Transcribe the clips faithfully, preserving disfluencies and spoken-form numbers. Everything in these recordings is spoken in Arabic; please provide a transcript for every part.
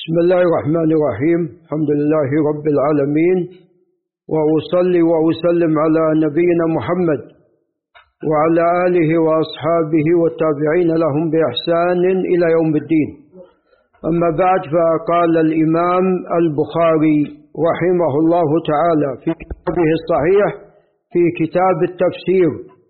بسم الله الرحمن الرحيم. الحمد لله رب العالمين، وأصلي وأسلم على نبينا محمد وعلى آله وأصحابه والتابعين لهم بإحسان إلى يوم الدين. أما بعد، فقال الإمام البخاري رحمه الله تعالى في كتابه الصحيح في كتاب التفسير،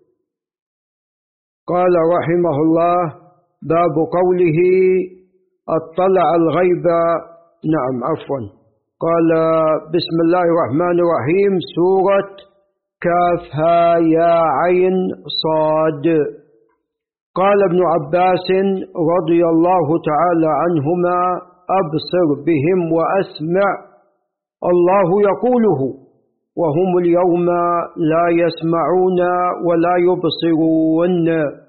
قال رحمه الله: باب قوله اطلع الغيب. نعم عفوا قال: بسم الله الرحمن الرحيم، سورة كاف ها يا عين صاد. قال ابن عباس رضي الله تعالى عنهما: أبصر بهم وأسمع الله يقوله، وهم اليوم لا يسمعون ولا يبصرون.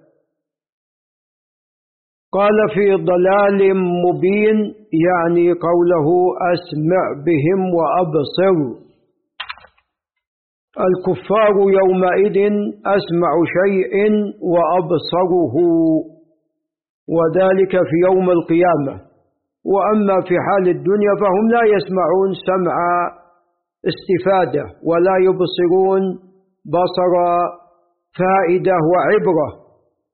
قال: في ضلال مبين، يعني قوله أسمع بهم وأبصر. الكفار يومئذ أسمع شيء وأبصره، وذلك في يوم القيامة. وأما في حال الدنيا فهم لا يسمعون سمع استفادة ولا يبصرون بصر فائدة وعبرة.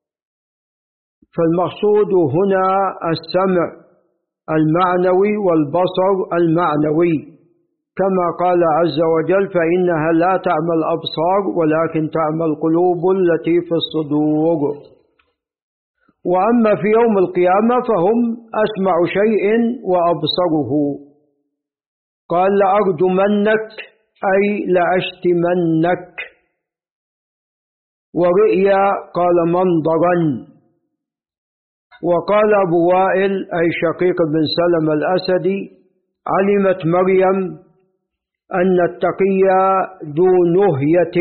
فالمقصود هنا السمع المعنوي والبصر المعنوي، كما قال عز وجل: فإنها لا تعمى الأبصار ولكن تعمى القلوب التي في الصدور. وأما في يوم القيامة فهم أسمع شيء وأبصره. قال: لأرجمنك أي لأشتمنك. ورئيا قال: منظرا. وقال أبو وائل أي شقيق بن سلم الأسدي: علمت مريم أن التقي ذو نهية،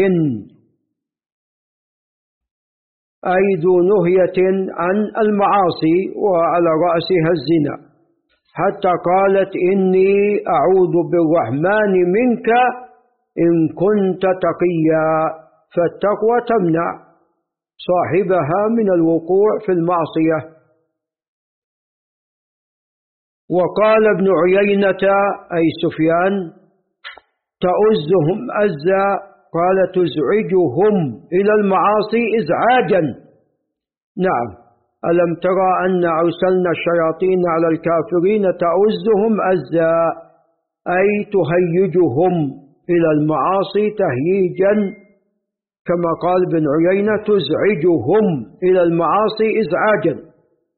أي ذو نهية عن المعاصي وعلى رأسها الزنا، حتى قالت: إني أعوذ بالرحمن منك إن كنت تقيا. فالتقوى تمنع صاحبها من الوقوع في المعصية. وقال ابن عيينة أي سفيان: تؤزهم أزا، قال: تزعجهم إلى المعاصي إزعاجا. نعم، ألم ترى أن أرسلنا الشياطين على الكافرين تؤزهم أزا، أي تهيجهم إلى المعاصي تهييجا، كما قال ابن عيينة: تزعجهم إلى المعاصي إزعاجا.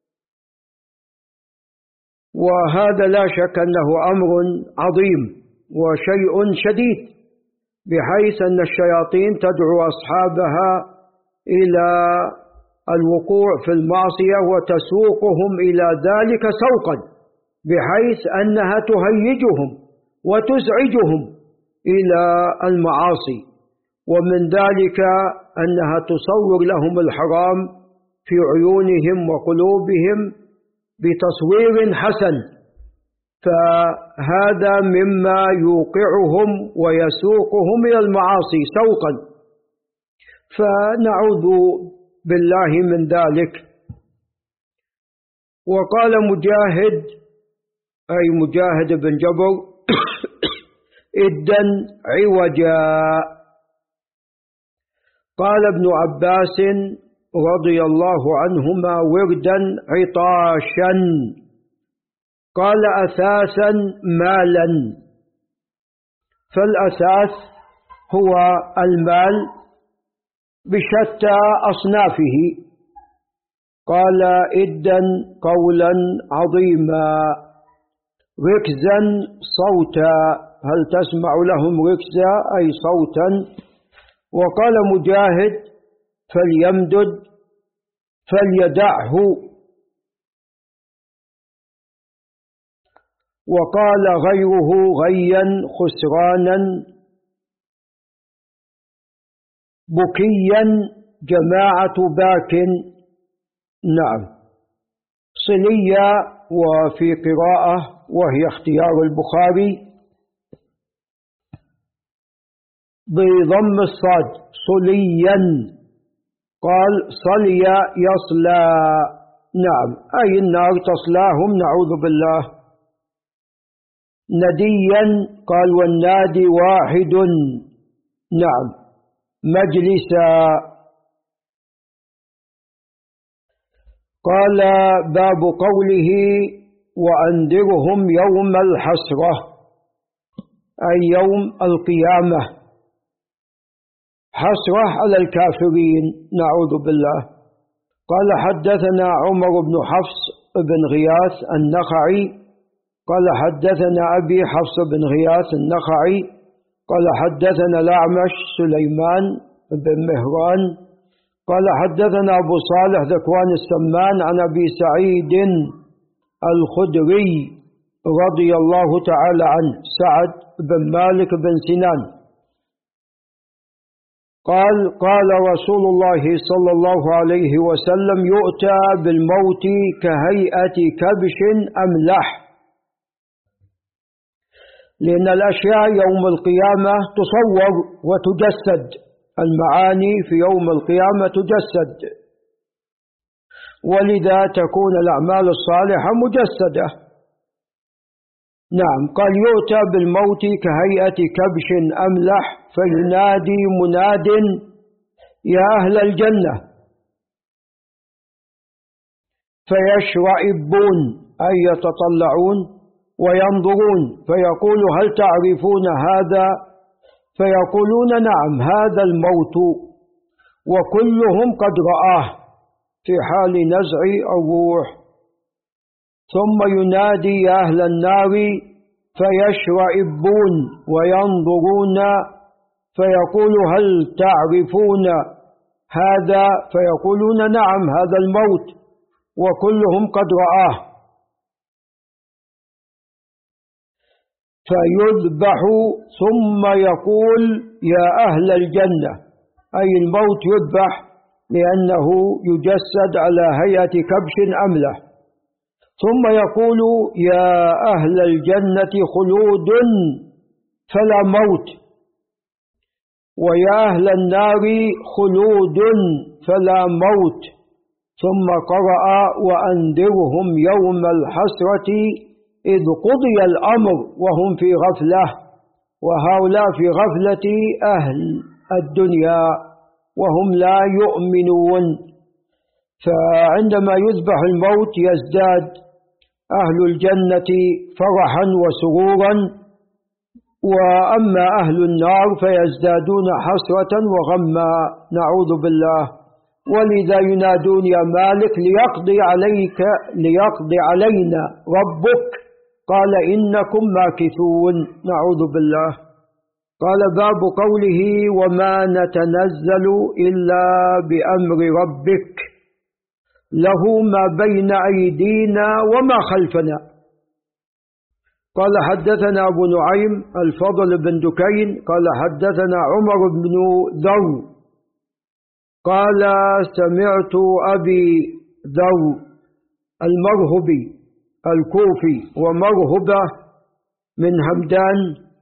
وهذا لا شك أنه أمر عظيم وشيء شديد، بحيث أن الشياطين تدعو أصحابها إلى الوقوع في المعصية وتسوقهم إلى ذلك سوقا، بحيث أنها تهيجهم وتزعجهم إلى المعاصي. ومن ذلك أنها تصور لهم الحرام في عيونهم وقلوبهم بتصوير حسن، فهذا مما يوقعهم ويسوقهم إلى المعاصي سوقا، فنعوذ بالله من ذلك. وقال مجاهد أي مجاهد بن جبر: إدا عوجا. قال ابن عباس رضي الله عنهما: وردا عطاشا. قال: أثاثا مالا. فالأثاث هو المال بشتى أصنافه. قال: إدا قولا عظيما، ركزا صوتا، هل تسمع لهم ركزا أي صوتا. وقال مجاهد: فليمدد فليدعه. وقال غيره: غيا خسرانا بكيا جماعة باك. نعم، صلية. وفي قراءة وهي اختيار البخاري بضم الصاد: صليا. قال: صلي يصلى. نعم، أي النار تصلاهم، نعوذ بالله. نديا؟ قال والنادي واحد. نعم. مجلسا. قال باب قوله وأنذرهم يوم الحسرة، أي يوم القيامة، حسرة على الكافرين، نعوذ بالله. قال حدثنا عمر بن حفص بن غياث النخعي قال حدثنا أبي حفص بن غياث النخعي قال حدثنا الأعمش سليمان بن مهران قال حدثنا أبو صالح ذكوان السمان عن أبي سعيد الخدري رضي الله تعالى عنه سعد بن مالك بن سنان قال قال رسول الله صلى الله عليه وسلم يؤتى بالموت كهيئة كبش أملح، لأن الأشياء يوم القيامة تصور وتجسد، المعاني في يوم القيامة تجسد، ولذا تكون الأعمال الصالحة مجسدة. نعم. قال يؤتى بالموت كهيئة كبش أملح فينادي مناد يا أهل الجنة فيشرئبون أي يتطلعون وينظرون فيقول هل تعرفون هذا؟ فيقولون نعم هذا الموت، وكلهم قد رآه في حال نزع الروح. ثم ينادي يا أهل النار فيشرئبون وينظرون فيقول هل تعرفون هذا؟ فيقولون نعم هذا الموت، وكلهم قد رآه. فيذبح ثم يقول يا أهل الجنة، أي الموت يذبح لأنه يجسد على هيئة كبش أملح، ثم يقول يا أهل الجنة خلود فلا موت، ويا أهل النار خلود فلا موت. ثم قرأ وأنذرهم يوم الحسرة إذ قضي الأمر وهم في غفلة، وهؤلاء في غفلة أهل الدنيا وهم لا يؤمنون. فعندما يذبح الموت يزداد أهل الجنة فرحا وسرورا، وأما أهل النار فيزدادون حسرة وغما، نعوذ بالله. ولذا ينادون يا مالك ليقضي عليك ليقضي علينا ربك، قال إنكم ماكثون، نعوذ بالله. قال باب قوله وما نتنزل إلا بأمر ربك له ما بين أيدينا وما خلفنا. قال حدثنا أبو نعيم الفضل بن دكين قال حدثنا عمر بن ذو قال سمعت أبي ذو المرهبي الكوفي ومرهبة من همدان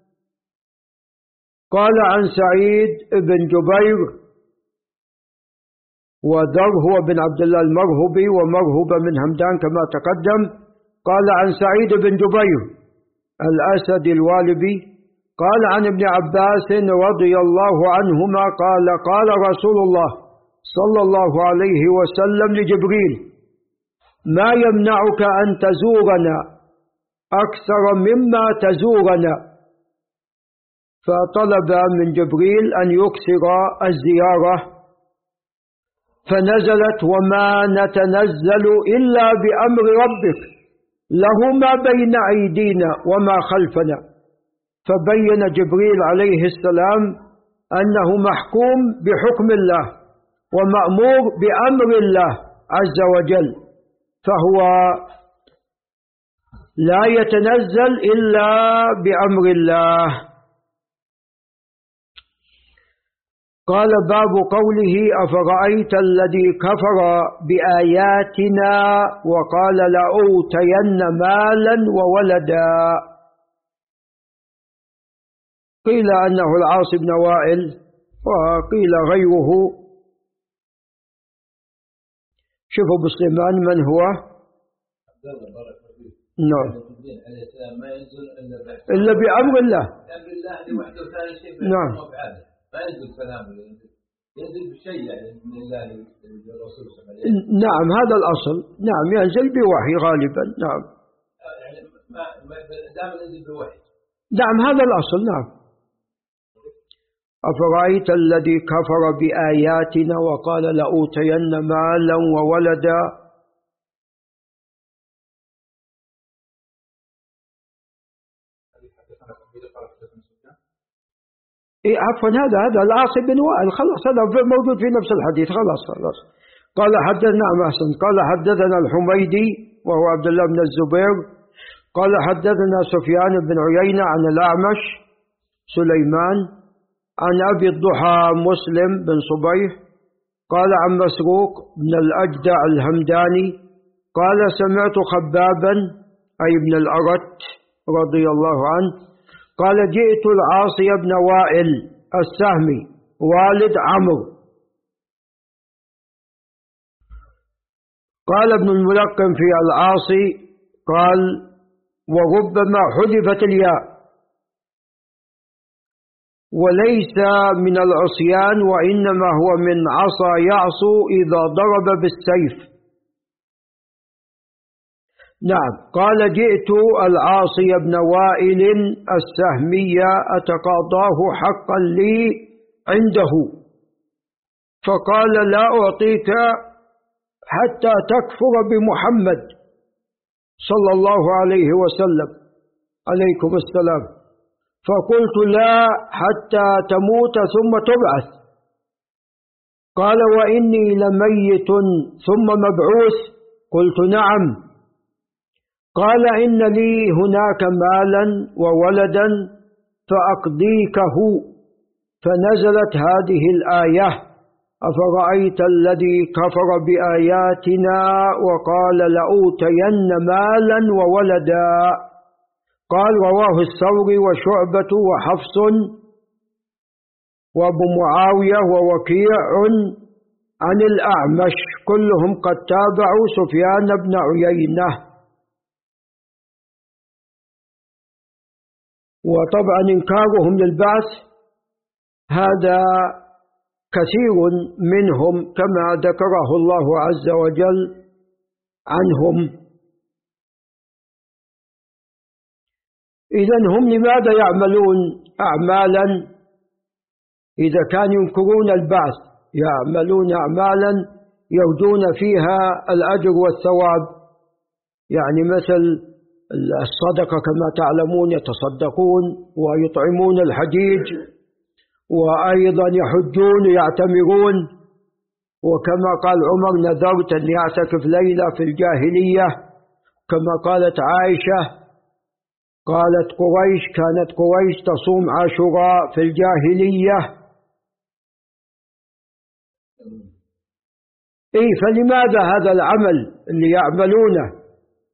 قال عن سعيد بن جبير، وذر هو بن عبد الله المرهبي ومرهبة من همدان كما تقدم. قال عن سعيد بن جبير الأسد الوالبي قال عن ابن عباس رضي الله عنهما قال قال رسول الله صلى الله عليه وسلم لجبريل ما يمنعك أن تزورنا أكثر مما تزورنا؟ فطلب من جبريل أن يكثر الزيارة، فنزلت وما نتنزل إلا بأمر ربك له ما بين أيدينا وما خلفنا. فبين جبريل عليه السلام أنه محكوم بحكم الله ومأمور بأمر الله عز وجل، فهو لا يتنزل إلا بأمر الله. قال باب قوله أفرأيت الذي كفر بآياتنا وقال لأوتين مالا وولدا. قيل أنه العاص بن وائل وقيل غيره. شوفوا بسليمان من هو؟ نعم. جبريل عليه السلام ما ينزل إلا إلا بأمر الله. بأمر الله لوحده، ثاني شيء نعم. ما ينزل كلام، ينزل بشيء يعني من الله للرسول صلى الله عليه وسلم. نعم هذا الأصل. نعم ينزل بوحي غالبا. نعم. يعني ما دائما ينزل بوحي. نعم هذا الأصل. نعم. أفرأيت الذي كفر بآياتنا وقال لأوتين مالا وولدا. إيه عفوا هذا هذا العاصي بن وائل خلاص، هذا موجود في نفس الحديث. خلاص خلاص. قال حدثنا أحسن قال حدثنا الحميدي وهو عبد الله بن الزبير قال حدثنا سفيان بن عيينة عن الأعمش سليمان عن أبي الضحى مسلم بن صبيح قال عن مسروق بن الأجدع الهمداني قال سمعت خبابا أي بن الأرت رضي الله عنه قال جئت العاصي بن وائل السهمي والد عمرو. قال ابن الملقن في العاصي قال وربما حذفت الياء وليس من العصيان وإنما هو من عصى يعصو إذا ضرب بالسيف. نعم. قال جئت العاصي بن وائل السهمي أتقاضاه حقا لي عنده فقال لا أعطيك حتى تكفر بمحمد صلى الله عليه وسلم عليكم السلام. فقلت لا حتى تموت ثم تبعث. قال وإني لميت ثم مبعوث. قلت نعم. قال إن لي هناك مالا وولدا فأقضيكه. فنزلت هذه الآية أفرأيت الذي كفر بآياتنا وقال لأوتين مالا وولدا. قال رواه الثوري وشعبة وحفص وابو معاوية ووكيع عن الأعمش كلهم قد تابعوا سفيان بن عيينة. وطبعا إنكارهم للبعث هذا كثير منهم كما ذكره الله عز وجل عنهم. إذن هم لماذا يعملون أعمالا إذا كانوا ينكرون البعث؟ يعملون أعمالا يرجون فيها الأجر والثواب، يعني مثل الصدقة كما تعلمون يتصدقون ويطعمون الحجيج وأيضا يحجون يعتمرون. وكما قال عمر نذرت أن يعتكف ليلة في الجاهلية. كما قالت عائشة قالت قريش كانت قريش تصوم عاشوراء في الجاهلية. إيه فلماذا هذا العمل اللي يعملونه؟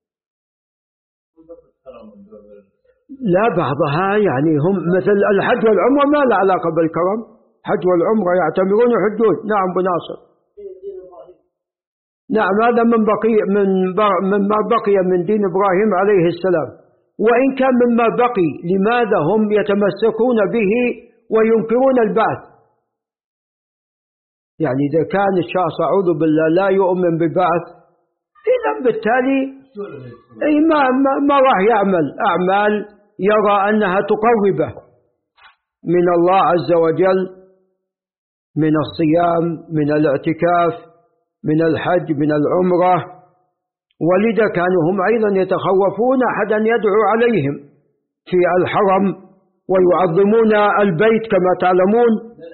لا بعضها يعني هم مثل الحج والعمرة ما له علاقة بالكرم. حج والعمرة يعتمرون ويحجون. نعم بناصر. نعم هذا من بقي من مما بقي من دين إبراهيم عليه السلام. وإن كان مما بقي لماذا هم يتمسكون به وينكرون البعث؟ يعني إذا كان الشخص أعوذ بالله لا يؤمن ببعث إذا بالتالي أي ما, ما, ما راح يعمل أعمال يرى أنها تقربه من الله عز وجل من الصيام من الاعتكاف من الحج من العمرة. ولذا كانوا هم أيضا يتخوفون أحدا يدعو عليهم في الحرم ويعظمون البيت كما تعلمون.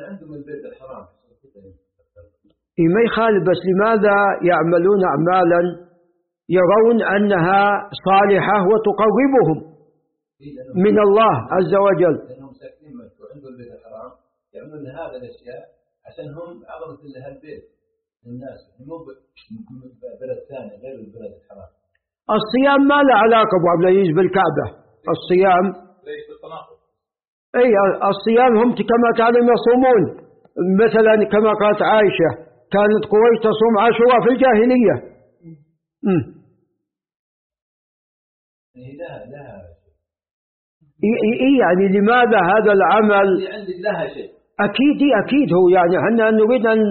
ما يخالف، بس لماذا يعملون أعمالا يرون أنها صالحة وتقربهم من الله عز وجل؟ لأنهم ساكنين مكة عندهم البيت الحرام يعملون هذه الأشياء عشان هم عظمة لها البيت الناس مو بلد ثاني غير البلد الحرام. الصيام ما له علاقة أبو عبد العزيز بالكعبة. الصيام ليس بالتناقض. أي الصيام هم كما تعلم يصومون مثلا كما قالت عائشة كانت قريش تصوم عاشوراء في الجاهلية. م. إيه لها لها إيه يعني لماذا هذا العمل؟ عندك لها شيء. أكيد أكيد هو يعني احنا نريد أن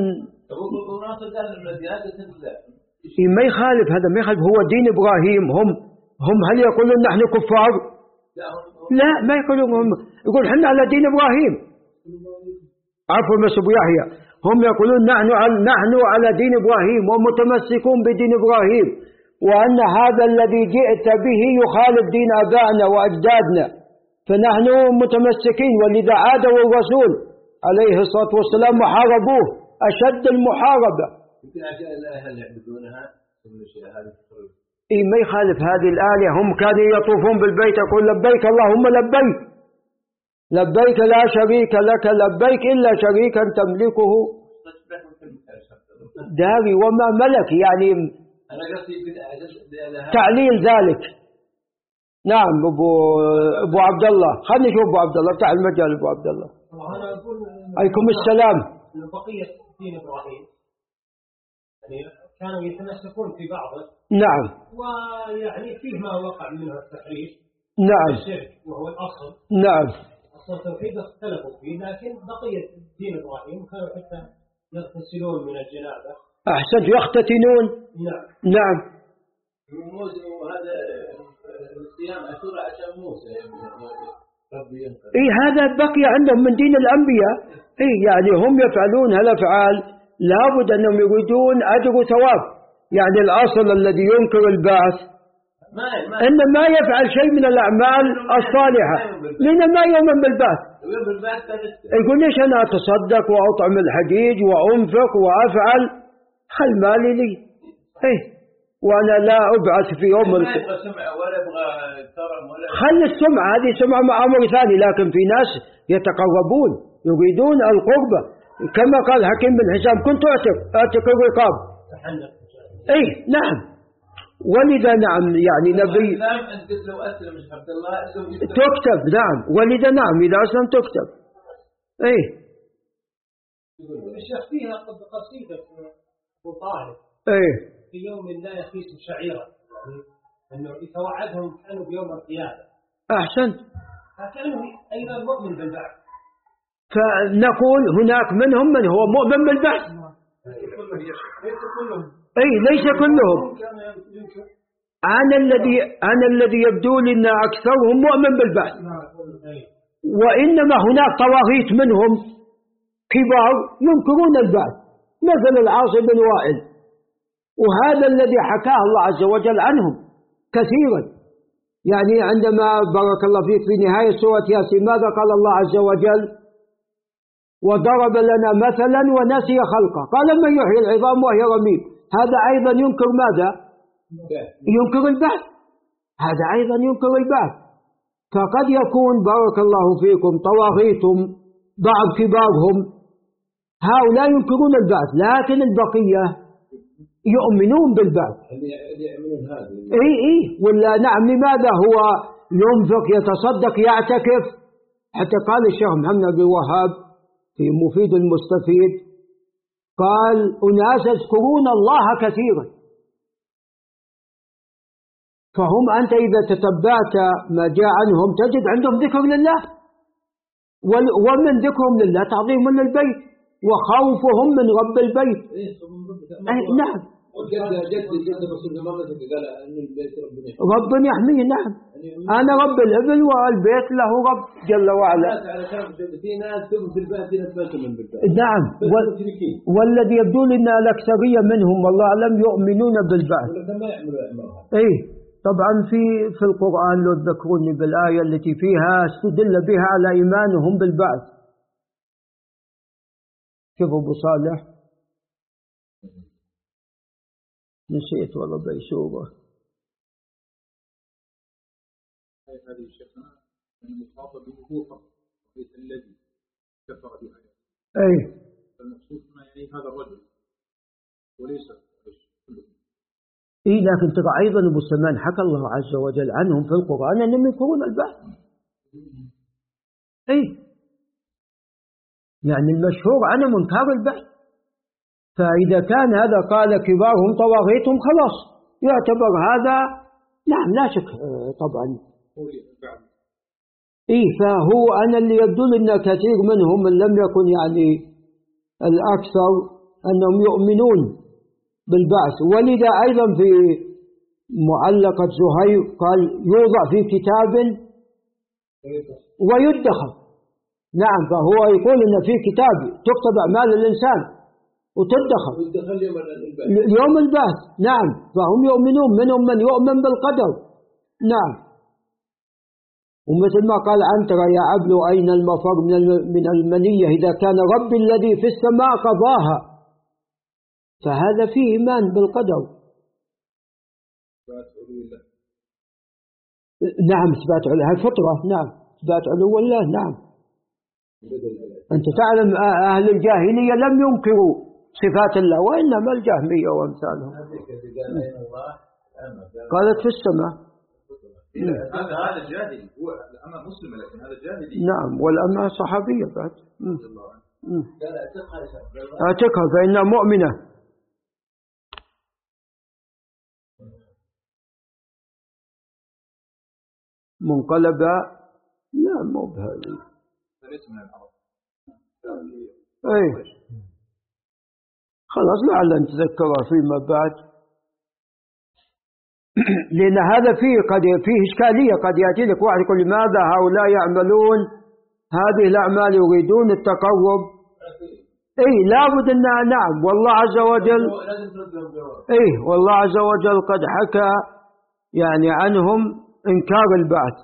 ما يخالف هذا ما يخالف هو دين إبراهيم. هم هم هل يقولون نحن كفار؟ لا ما يقولون. هم يقول حنا على دين إبراهيم. عفوا مس أبو يحيى هم يقولون نحن على نحن على دين إبراهيم ومتمسكون بدين إبراهيم، وأن هذا الذي جئت به يخالف دين آبائنا وأجدادنا، فنحن متمسكين. ولذا عادوا الرسول عليه الصلاة والسلام وحاربوه أشد المحاربة. إيه ما يخالف هذه الآلهة. هم كانوا يطوفون بالبيت يقول لبيك اللهم لبيك لبيك لا شريك لك لبيك إلا شريكا تملكه داري وما ملك، يعني تعليل ذلك. نعم أبو أبو عبد الله، خلني نشوف أبو عبد الله، افتح المجال أبو عبد الله. عليكم السلام. بقية دين إبراهيم يعني كانوا يتمسكون في بعضه. نعم. ويعني فيه ما وقع منه التحريف. نعم. الشرك وهو الأصل. نعم. أصل التوحيد اختلفوا فيه، لكن بقية دين إبراهيم كانوا حتى يغتسلون من الجنابة. أحسنت، يختتنون. نعم. نعم. وهذا الصيام أشهر عشان موسى ربي ينقذ. إيه هذا بقي عندهم من دين الأنبياء. إيه يعني هم يفعلون هالأفعال لابد أنهم يريدون أجر وثواب. يعني الأصل الذي ينكر البعث إن ما يفعل شيء من الأعمال الصالحة لأن ما يؤمن بالبعث. يقول ليش أنا أتصدق وأطعم الحجيج وأنفق وأفعل خل مالي لي إيه وأنا لا أبعث في يوم القيامة. خل السمعة هذه سمعة مع أمر ثاني، لكن في ناس يتقربون يريدون القربة كما قال حكيم بن حزام كنت أعتق أعتق الرقاب. إيه نعم. ولذا نعم يعني نبي تكتب. نعم ولذا نعم إذا أسلم تكتب. إيه الشيخ فيها قصيدة أبو طالب إيه في يوم لا يخيس شعيرا، يعني أنه يتوعدهم كانوا بيوم القيامة. أحسنت. فكانوا أيضا مؤمن بالبعث. فنقول هناك منهم من هو مؤمن بالبعث. أي ليس كلهم. أنا الذي أنا الذي يبدو لي أن أكثرهم مؤمن بالبعث، وإنما هناك طواغيت منهم كبار ينكرون البعث مثل العاص بن وائل، وهذا الذي حكاه الله عز وجل عنهم كثيرا. يعني عندما بارك الله فيك في نهاية سورة ياسين ماذا قال الله عز وجل؟ وضرب لنا مثلا ونسي خلقه قال من يحيي العظام وهي رميم. هذا أيضا ينكر ماذا؟ ينكر البعث. هذا أيضا ينكر البعث. فقد يكون بارك الله فيكم طواغيتهم بعض كبارهم هؤلاء ينكرون البعث، لكن البقية يؤمنون بالبعث. اي اي ولا نعم. لماذا هو ينفق يتصدق يعتكف؟ حتى قال الشيخ محمد بن وهاب في مفيد المستفيد قال أناس يذكرون الله كثيرا. فهم أنت إذا تتبعت ما جاء عنهم تجد عندهم ذكر لله، ومن ذكرهم لله تعظيم للبيت وخوفهم من رب البيت. نعم رب يحميه. نعم أنا رب الإبل والبيت له رب جل وعلا. نعم والذي يبدو لنا الأكثرية منهم والله أعلم يؤمنون بالبعث. إيه طبعا في في القرآن لو تذكروني بالآية التي فيها استدل بها على إيمانهم بالبعث. شوفوا أبو صالح نسيت والله بيسوره. هذه الشيخنا المخاطب بوقوفه ليس الذي كفر بآياته. أي المقصود ما يعني هذا الرجل وليس كله. إيه لكن ترى أيضا أبو سلمان حكى الله عز وجل عنهم في القرآن أنهم ينكرون البعث. إيه يعني المشهور عنهم إنكار البعث. فإذا كان هذا قال كبارهم طواغيتهم خلاص يعتبر هذا نعم لا شك طبعا. إيه فهو أنا اللي يدل أن كثير منهم من لم يكن يعني الأكثر أنهم يؤمنون بالبعث. ولذا أيضا في معلقة زهير قال يوضع في كتاب ويدخر. نعم فهو يقول أن في كتاب تكتب أعمال الإنسان وتدخر اليوم البعث. نعم فهم يؤمنون، منهم من يؤمن بالقدر. نعم ومثل ما قال عنترة يا عبل أين المفر من المنية إذا كان ربي الذي في السماء قضاها، فهذا فيه إيمان بالقدر. نعم إثبات علو الفطرة. نعم إثبات علو الله. نعم أنت تعلم أهل الجاهلية لم ينكروا صفات الله وإنما الجهمية وأمثالهم قالت في السماء. هذا هذا جاهلي، هو الأمة مسلمة لكن هذا جاهلي. نعم والأمة صحابية بعد. أعتقها فإنها مؤمنة. منقلبة لا مو بهذه. ليس من العرب. أي خلاص لعل نتذكرها فيما بعد. لأن هذا فيه قد فيه إشكالية، قد يأتي لك واحد يقول لماذا هؤلاء يعملون هذه الأعمال يريدون التقرب. إيه لابد أن نعم والله عز وجل إيه والله عز وجل قد حكى يعني عنهم إنكار البعث.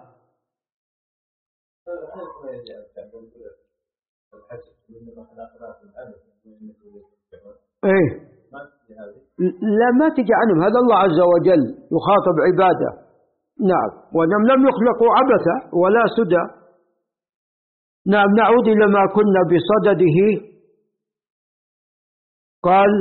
إيه لا ما تجي عنهم، هذا الله عز وجل يخاطب عباده. نعم ونم لم يخلقوا عبثا ولا سدى. نعم نعود إلى ما كنا بصدده. قال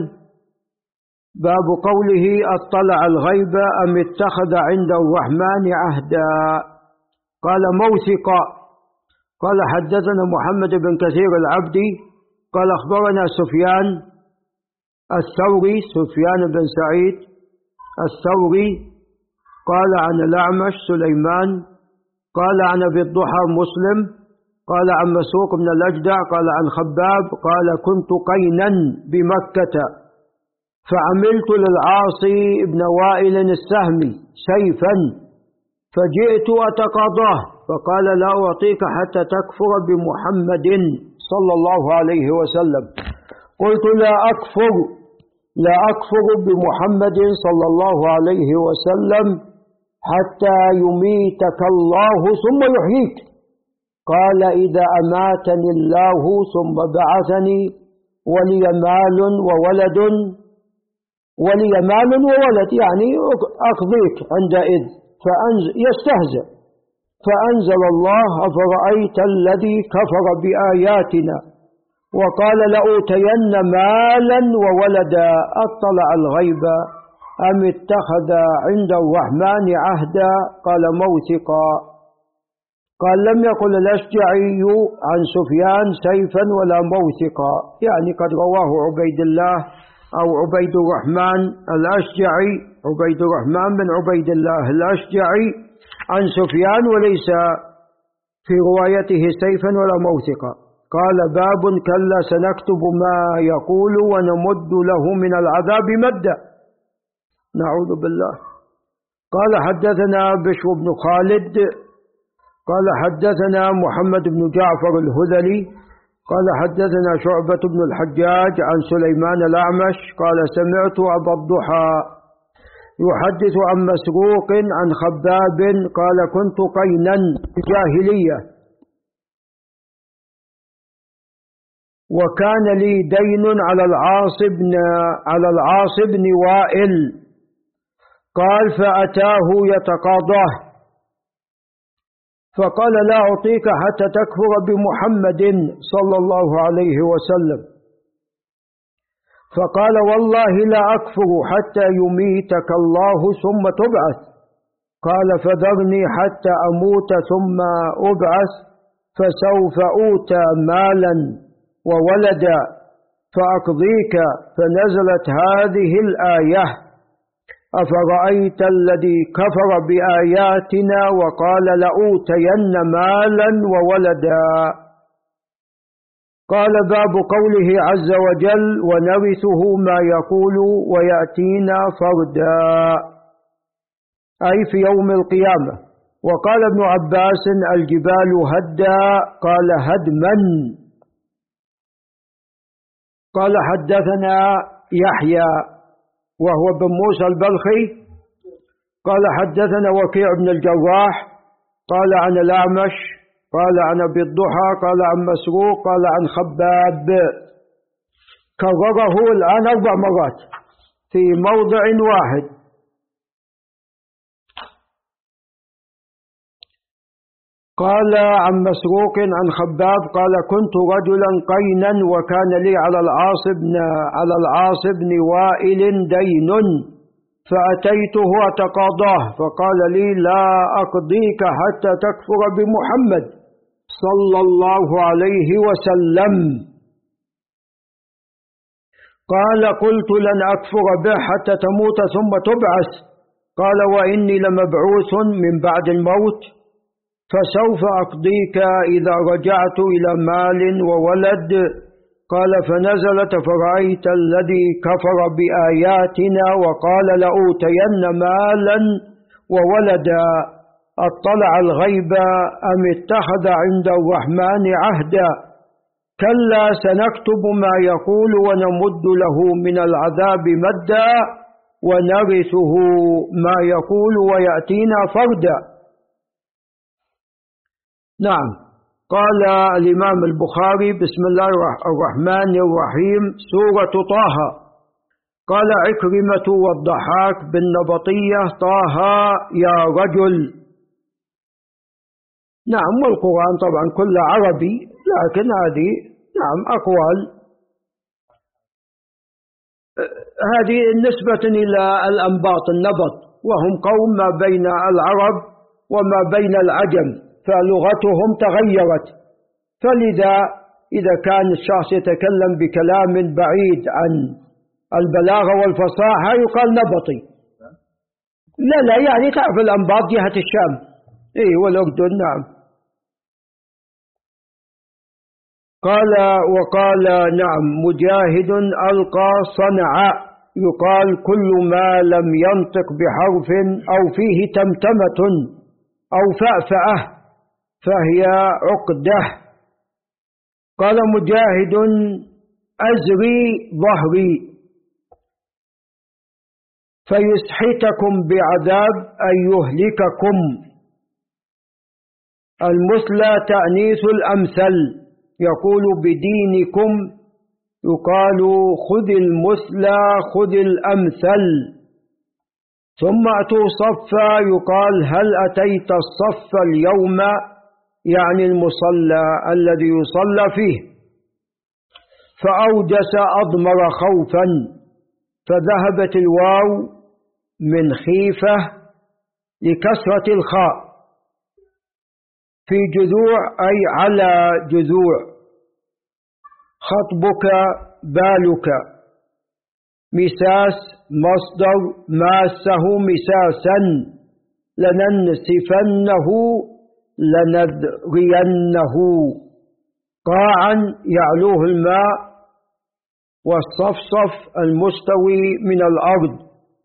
باب قوله اطلع الغيب أم اتخذ عند الرحمن عهدا. قال موثقا. قال حدثنا محمد بن كثير العبدي قال أخبرنا سفيان الثوري سفيان بن سعيد الثوري قال عن الأعمش سليمان قال عن أبي الضحى مسلم قال عن مسروق بن الأجدع قال عن خباب قال كنت قينا بمكة فعملت للعاصي بن وائل السهمي سيفا فجئت أتقاضاه فقال لا أعطيك حتى تكفر بمحمد صلى الله عليه وسلم. قلت لا أكفر لا أكفر بمحمد صلى الله عليه وسلم حتى يميتك الله ثم يحييك. قال إذا أماتني الله ثم بعثني ولي مال وولد ولي مال وولد يعني أقضيك عندئذ. فأنزل يستهزئ فأنزل الله أفرأيت الذي كفر بآياتنا وقال لأوتين مالا وولدا أطلع الغيب أم اتخذ عند الرحمن عهدا. قال موثقا. قال لم يقل الأشجعي عن سفيان سيفا ولا موثقا، يعني قد رواه عبيد الله أو عبيد الرحمن الأشجعي عبيد الرحمن بن عبيد الله الأشجعي عن سفيان وليس في روايته سيفا ولا موثقا. قال باب كلا سنكتب ما يقول ونمد له من العذاب مدا. نعوذ بالله. قال حدثنا بشر بن خالد قال حدثنا محمد بن جعفر الهذلي قال حدثنا شعبة بن الحجاج عن سليمان الأعمش قال سمعت أبا الضحى يحدث عن مسروق عن خباب قال كنت قينا في جاهلية وكان لي دين على العاص بن على العاص بن وائل. قال فأتاه يتقاضاه فقال لا أعطيك حتى تكفر بمحمد صلى الله عليه وسلم. فقال والله لا أكفر حتى يميتك الله ثم تبعث. قال فذرني حتى أموت ثم أبعث فسوف أوتى مالا وولدا فأقضيك. فنزلت هذه الآية أفرأيت الذي كفر بآياتنا وقال لأوتين مالا وولدا. قال باب قوله عز وجل ونرثه ما يقول ويأتينا فردا، أي في يوم القيامة. وقال ابن عباس الجبال هدا، قال هدما. قال حدثنا يحيى وهو بن موسى البلخي قال حدثنا وكيع بن الجراح قال عن الأعمش قال عن أبي الضحى قال عن مسروق قال عن خباب. كرره الآن أربع مرات في موضع واحد. قال عن مسروق عن خباب قال كنت رجلا قينا وكان لي على العاص بن على العاص بن وائل دين فأتيته أتقاضاه فقال لي لا أقضيك حتى تكفر بمحمد صلى الله عليه وسلم. قال قلت لن أكفر به حتى تموت ثم تبعث. قال وإني لمبعوث من بعد الموت فسوف أقضيك إذا رجعت إلى مال وولد. قال فنزلت فرأيت الذي كفر بآياتنا وقال لأوتين مالا وولدا اطلع الغيب أم اتخذ عند الرحمن عهدا. كلا سنكتب ما يقول ونمد له من العذاب مدا ونرثه ما يقول ويأتينا فردا. نعم. قال الإمام البخاري بسم الله الرحمن الرحيم سورة طه. قال عكرمة والضحاك بالنبطية طه يا رجل. نعم. والقرآن طبعا كله عربي لكن هذه نعم أقوال. هذه نسبة إلى الأنباط النبط وهم قوم ما بين العرب وما بين العجم فلغتهم تغيرت، فلذا إذا كان الشخص يتكلم بكلام بعيد عن البلاغة والفصاحة يقال نبطي. لا لا يعني تعرف الأنباط جهة الشام إيه والأردن. نعم. قال وقال نعم مجاهد ألقى صنع يقال كل ما لم ينطق بحرف أو فيه تمتمة أو فأفأة فهي عقدة. قال مجاهد أزري ظهري فيسحتكم بعذاب أن يهلككم. المثلى تأنيث الأمثل يقول بدينكم يقال خذ المثلى خذ الأمثل. ثم أتوا صفا يقال هل أتيت الصف اليوم يعني المصلى الذي يصلى فيه. فأوجس أضمر خوفا فذهبت الواو من خيفة لكسرة الخاء في جذوع أي على جذوع. خطبك بالك. مساس مصدر ماسه مساسا لننسفنه لنذرينه. قاعا يعلوه الماء والصفصف المستوي من الأرض.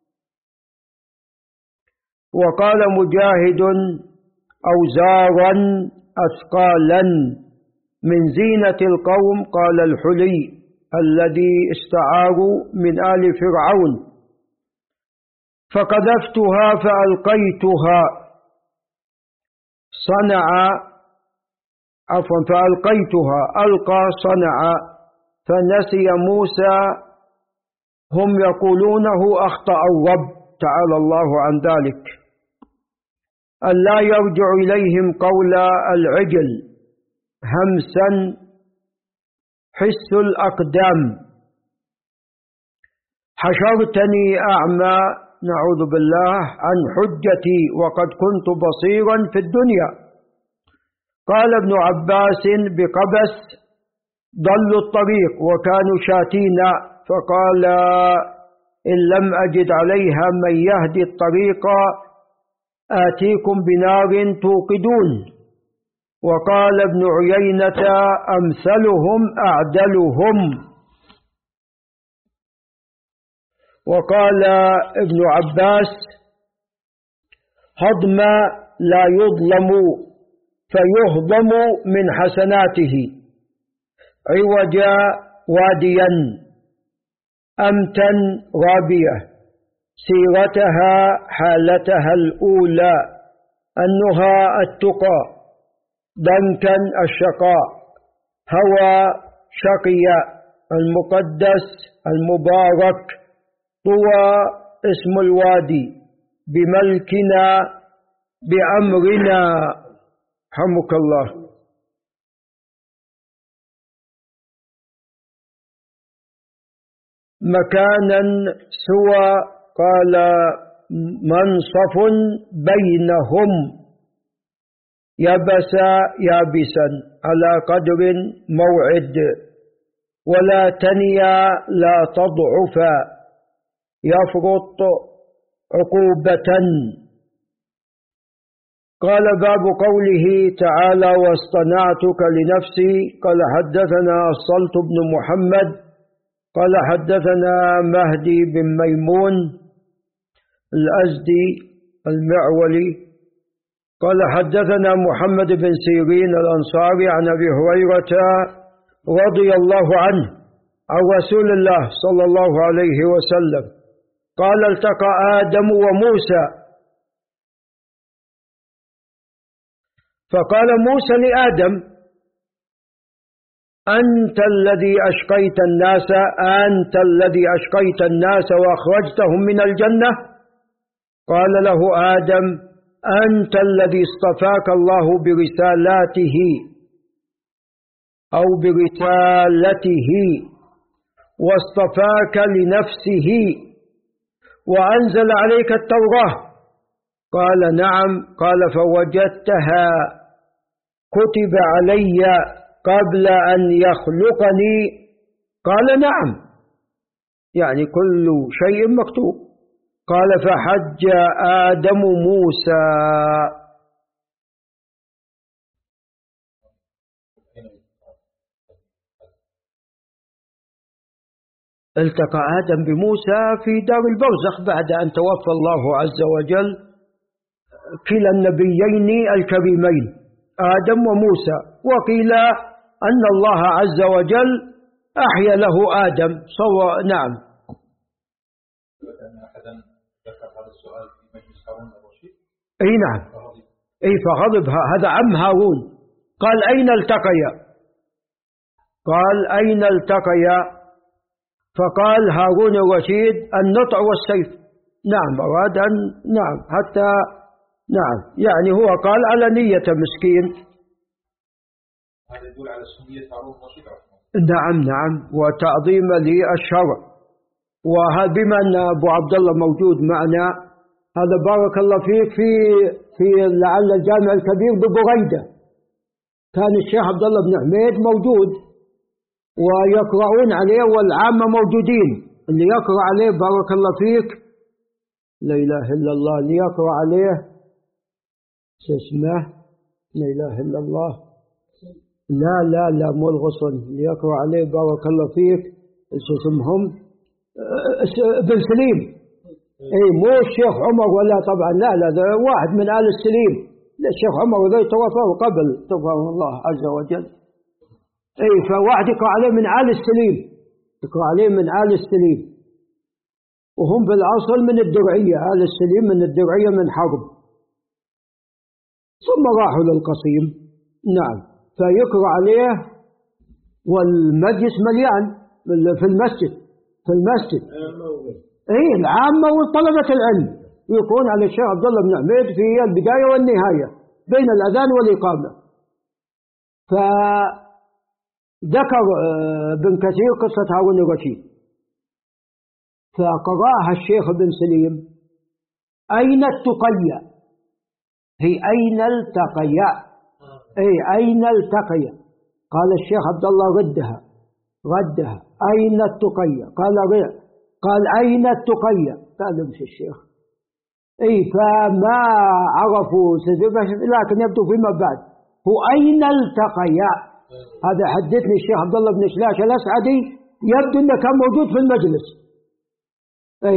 وقال مجاهد أوزارا أثقالا من زينة القوم قال الحلي الذي استعاروا من آل فرعون. فقذفتها فألقيتها صنع عفوا فألقيتها ألقى صنع فنسي موسى. هم يقولونه أخطأ الرب تعالى الله عن ذلك. ألا يرجع إليهم قول العجل همسا حس الأقدام. حشرتني أعمى نعوذ بالله عن حجتي وقد كنت بصيرا في الدنيا. قال ابن عباس بقبس ضلوا الطريق وكانوا شاتين فقال إن لم أجد عليها من يهدي الطريق آتيكم بنار توقدون. وقال ابن عيينة أمثلهم أعدلهم. وقال ابن عباس هضم لا يظلم فيهضم من حسناته، عوج واديا، أمتا رابية، سيرتها حالتها الأولى، النهى التقى، ضنكا الشقاء، هوى شقي، المقدس المبارك، طوى اسم الوادي، بملكنا بأمرنا. حمك الله. مكانا سوى، قال منصف بينهم، يبس يابسا على قدر موعد، ولا تنيا لا تضعفا، يفرط عقوبة. قال باب قوله تعالى واصطنعتك لنفسي. قال حدثنا الصلت بن محمد قال حدثنا مهدي بن ميمون الأزدي المعولي قال حدثنا محمد بن سيرين الأنصاري عن أبي هريرة رضي الله عنه عن رسول الله صلى الله عليه وسلم قال التقى آدم وموسى، فقال موسى لآدم أنت الذي أشقيت الناس أنت الذي أشقيت الناس وأخرجتهم من الجنة؟ قال له آدم أنت الذي اصطفاك الله برسالاته أو برسالته واصطفاك لنفسه وأنزل عليك التوراة. قال نعم. قال فوجدتها كتب علي قبل أن يخلقني؟ قال نعم، يعني كل شيء مكتوب. قال فحج آدم موسى. التقى آدم بموسى في دار البرزخ بعد أن توفى الله عز وجل كلا النبيين الكريمين آدم وموسى. وقيل أن الله عز وجل أحيا له آدم صو... نعم. أي نعم. أي فغضب هذا عم هارون. قال أين التقيا؟ قال أين التقيا؟ فقال هارون الرشيد النطع والسيف. نعم أراد أن نعم حتى نعم يعني هو قال على نية مسكين. هذا يدل على سنية هارون الرشيد. نعم نعم وتعظيم للشرع. وبما أن أبو عبد الله موجود معنا هذا بارك الله فيك في في لعل الجامع الكبير ببريدة كان الشيخ عبد الله بن حميد موجود ويقرؤون عليه والعامة موجودين. اللي يقرأ عليه بارك الله فيك لا إله إلا الله اللي يقرأ عليه شو اسمه لا إله إلا الله لا لا لا مو الغصن اللي يقرأ عليه بارك الله فيك شو اسمهم بن سليم. اي مو الشيخ عمر ولا طبعا لا لا ده واحد من آل السليم. الشيخ عمر ذا توفاه قبل توفاه الله عز وجل. اي فواحد يقرأ عليه من آل السليم يقرأ عليه من آل السليم وهم بالأصل من الدرعية. آل السليم من الدرعية من حرب ثم راحوا للقصيم. نعم فيقرأ عليه والمجلس مليان في المسجد في المسجد اي العامة وطلبة العلم يقولون على الشيخ عبد الله بن حميد في البداية والنهاية بين الأذان والإقامة. فذكر ابن كثير قصة هارون الرشيد فقرأها الشيخ بن سليم أين التقيا هي أين التقيا أي أين التقيا. قال الشيخ عبد الله ردها ردها أين التقيا؟ قال قال أين التقية؟ قال مش الشيخ. اي فما عرفوا لكن يبدو فيما بعد هو أين التقيا. هذا حدثني الشيخ عبد الله بن شلاش الأسعدي، يبدو أنه كان موجود في المجلس. اي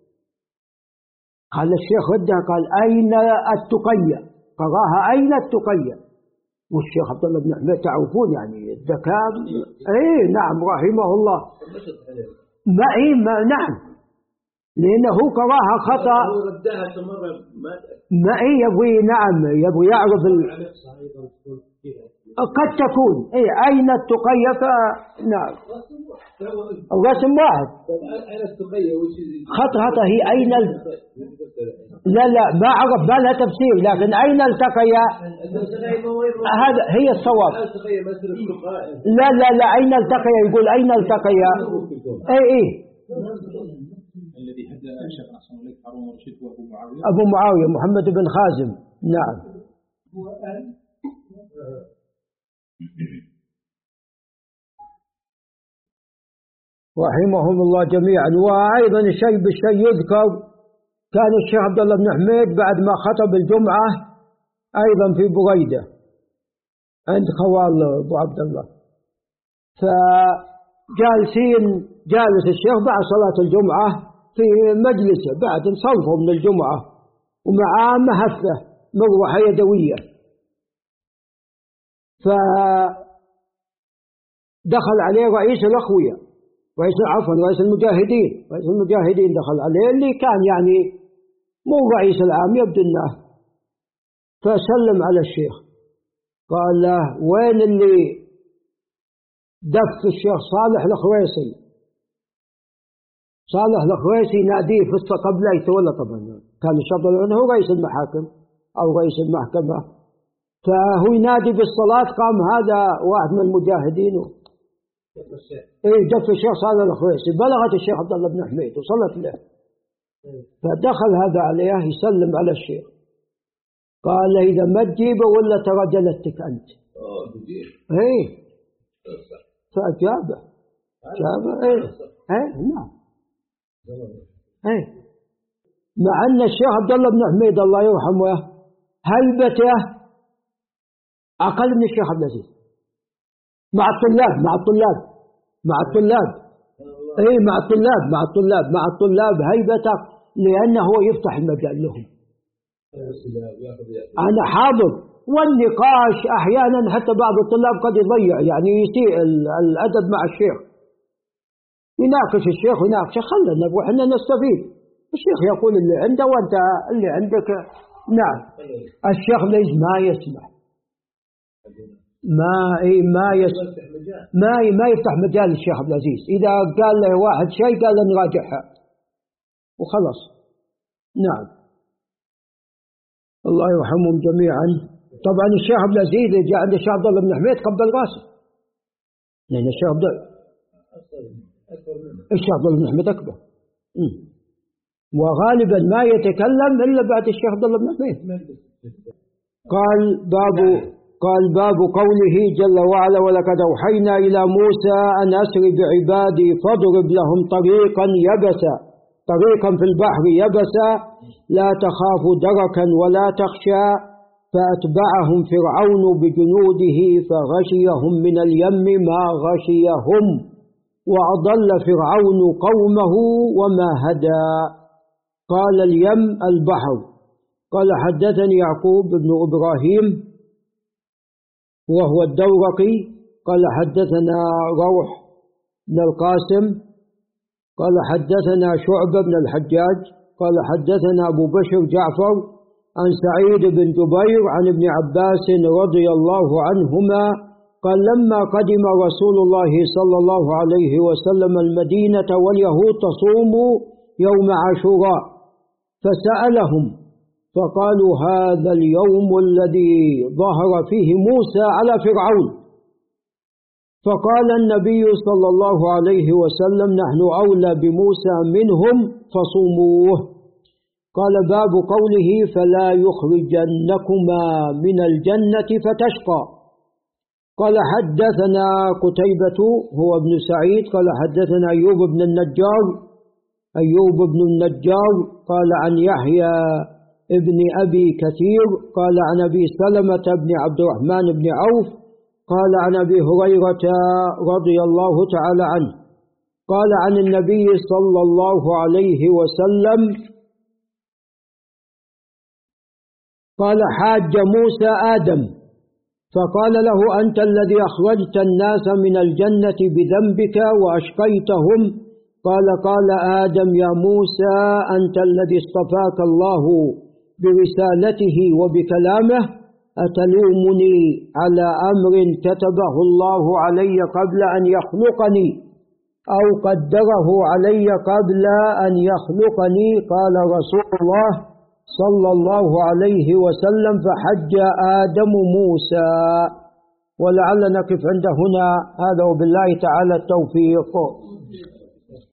قال الشيخ ردها قال أين التقية، قراها أين التقية. والشيخ عبد الله بن حميد تعرفون يعني الذكاء. اي نعم رحمه الله. ما اي ما نعم لأنه قراها خطأ. ما اي يبغي نعم يبغي يعرف ال... قد تكون اي أين التقية. نعم الرسم واحد. خطأ هي أين ال... لا لا ما عرف ما لها تفسير، لكن أين التقيا هذا هي الصواب. لا لا لا أين التقيا يقول أين التقيا. اي اي الذي حدث الشيخ أحسن عليك هارون الرشيد وأبو معاوية أبو معاوية محمد بن خازم. نعم رحمهم الله جميعا. وأيضا الشيء بالشيء يذكر كان الشيخ عبد الله بن حميد بعد ما خطب الجمعة أيضا في بريدة عند خوال أبو عبد الله، فجالسين جالس الشيخ بعد صلاة الجمعة في مجلسه بعد انصرفوا من الجمعة ومعاه مهفة مروحة يدوية، فدخل عليه رئيس الأخوية رئيس عفوا رئيس المجاهدين رئيس المجاهدين دخل عليه اللي كان يعني مو رئيس العام يبدو انه، فسلم على الشيخ قال له وين اللي دف الشيخ صالح الخويسي. صالح الخويسي ناديه في الصقب لا يتولى طبعا كان الشطر لأنه هو رئيس المحاكم أو رئيس المحكمة، فهو ينادي بالصلاة قام هذا واحد من المجاهدين ايه دف الشيخ صالح الخويسي. بلغت الشيخ عبد الله بن حميد وصلت له، فدخل هذا عليه يسلم على الشيخ قال له إذا ما تجيبه ولا ترى جلدتك أنت. ايه فأجابه جابه ايه ايه نعم ايه مع أن الشيخ عبد الله بن حميد الله يرحمه هيبته أقل من الشيخ عبد العزيز مع الطلاب مع الطلاب مع الطلاب اي مع الطلاب مع الطلاب مع الطلاب هيبته لأنه هو يفتح المجال لهم. أنا حاضر والنقاش أحيانا حتى بعض الطلاب قد يضيع يعني يسيء الأدب مع الشيخ، يناقش الشيخ ويناقش خلنا نروح إحنا نستفيد. الشيخ يقول اللي عنده وأنت اللي عندك. نعم الشيخ ليس ما يسمع ما إيه ما يسمع ما ما يفتح مجال الشيخ عبد العزيز. إذا قال له واحد شيء قال له نراجعها وخلص. نعم الله يرحمهم جميعا. طبعا الشيخ عبد العزيز جاء عند الشيخ عبد الله بن حميد قبل راسه لأن الشيخ عبد الشيخ عبد الله بن حميد أكبر وغالبا ما يتكلم إلا بعد الشيخ عبد الله بن حميد. قال باب قال باب قوله جل وعلا ولقد أوحينا إلى موسى أن أسر بعبادي فاضرب لهم طريقا يبسا طريقا في البحر يبسا لا تخاف دركا ولا تخشى فأتبعهم فرعون بجنوده فغشيهم من اليم ما غشيهم وأضل فرعون قومه وما هدى. قال اليم البحر. قال حدثني يعقوب بن إبراهيم وهو الدورقي قال حدثنا روح بن القاسم قال حدثنا شعبة بن الحجاج قال حدثنا أبو بشر جعفر عن سعيد بن جبير عن ابن عباس رضي الله عنهما قال لما قدم رسول الله صلى الله عليه وسلم المدينة واليهود تصوم يوم عاشوراء فسألهم فقالوا هذا اليوم الذي ظهر فيه موسى على فرعون. فقال النبي صلى الله عليه وسلم نحن أولى بموسى منهم فصوموه. قال باب قوله فلا يخرجنكما من الجنة فتشقى. قال حدثنا قتيبة هو ابن سعيد قال حدثنا أيوب بن النجار أيوب بن النجار قال عن يحيى ابن أبي كثير قال عن أبي سلمة بن عبد الرحمن بن عوف قال عن أبي هريرة رضي الله تعالى عنه قال عن النبي صلى الله عليه وسلم قال حاج موسى آدم فقال له أنت الذي أخرجت الناس من الجنة بذنبك وأشقيتهم قال قال آدم يا موسى أنت الذي اصطفاك الله برسالته وبكلامه أتلومني على أمر كتبه الله علي قبل أن يخلقني أو قدره علي قبل أن يخلقني قال رسول الله صلى الله عليه وسلم فحج آدم موسى. ولعل نقف عند هنا هذا وبالله تعالى التوفيق.